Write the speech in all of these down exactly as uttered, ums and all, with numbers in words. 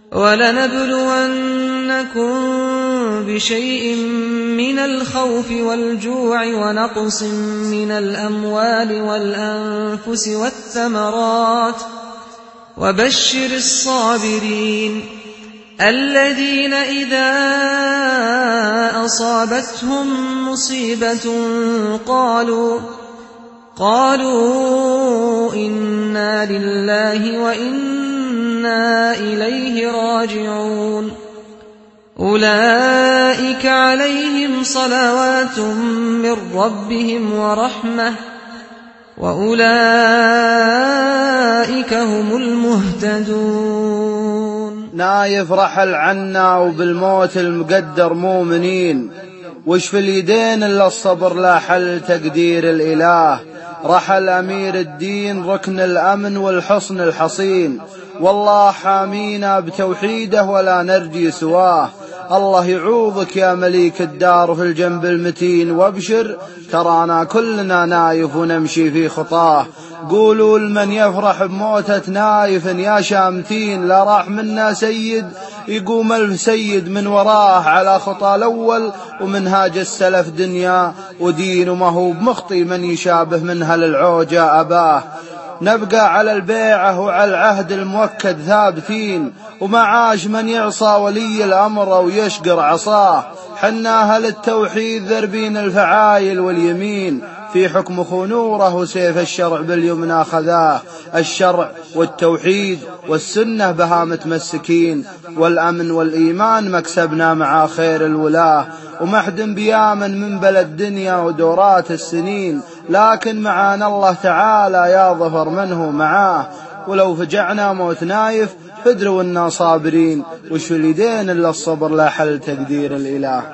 وَلَنَبْلُوَنَّكُم بِشَيْءٍ مِّنَ الْخَوْفِ وَالْجُوعِ وَنَقْصٍ مِّنَ الْأَمْوَالِ وَالْأَنفُسِ وَالثَّمَرَاتِ ۗ وَبَشِّرِ الصَّابِرِينَ الَّذِينَ إِذَا أَصَابَتْهُم مُّصِيبَةٌ قَالُوا قَالُوا إِنَّا لِلَّهِ وَإِنَّا إِلَيْهِ راجعون أُولَئِكَ عَلَيْهِمْ صَلَوَاتٌ مِّن رَّبِّهِمْ وَرَحْمَةٌ وَأُولَئِكَ هُمُ الْمُهْتَدُونَ. نايف رحل عنا وبالموت المقدر مؤمنين، وش في اليدين إلا الصبر لا حل تقدير الإله. رحل أمير الدين ركن الأمن والحصن الحصين، والله حامينا بتوحيده ولا نرجي سواه. الله يعوضك يا مليك الدار في الجنب المتين، وابشر ترانا كلنا نايف ونمشي في خطاه. قولوا لمن يفرح بموتة نايف يا شامتين، لا راح منا سيد يقوم ألف سيد من وراه، على خطى الأول ومنهاج السلف دنيا ودين، وما هو بمخطي من يشابه منها للعوجة أباه. نبقى على البيعة وعلى العهد المؤكد ثابتين، ومعاش من يعصى ولي الأمر ويشقر عصاه. حناها للتوحيد ذربين الفعايل واليمين، في حكم خنوره وسيف الشرع باليمنى خذاه. الشرع والتوحيد والسنة بها متمسكين، والأمن والإيمان مكسبنا مع خير الولاه. ومحد بيامن من بلد دنيا ودورات السنين، لكن معانا الله تعالى يا ظفر منه معاه. ولو فجعنا موت نايف فدروا إنا صابرين، وش اليدين إلا الصبر لا حل تقدير الإله.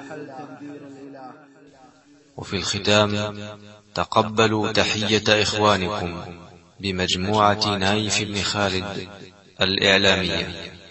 وفي الختام تقبلوا تحية إخوانكم بمجموعة نايف بن خالد الإعلامية.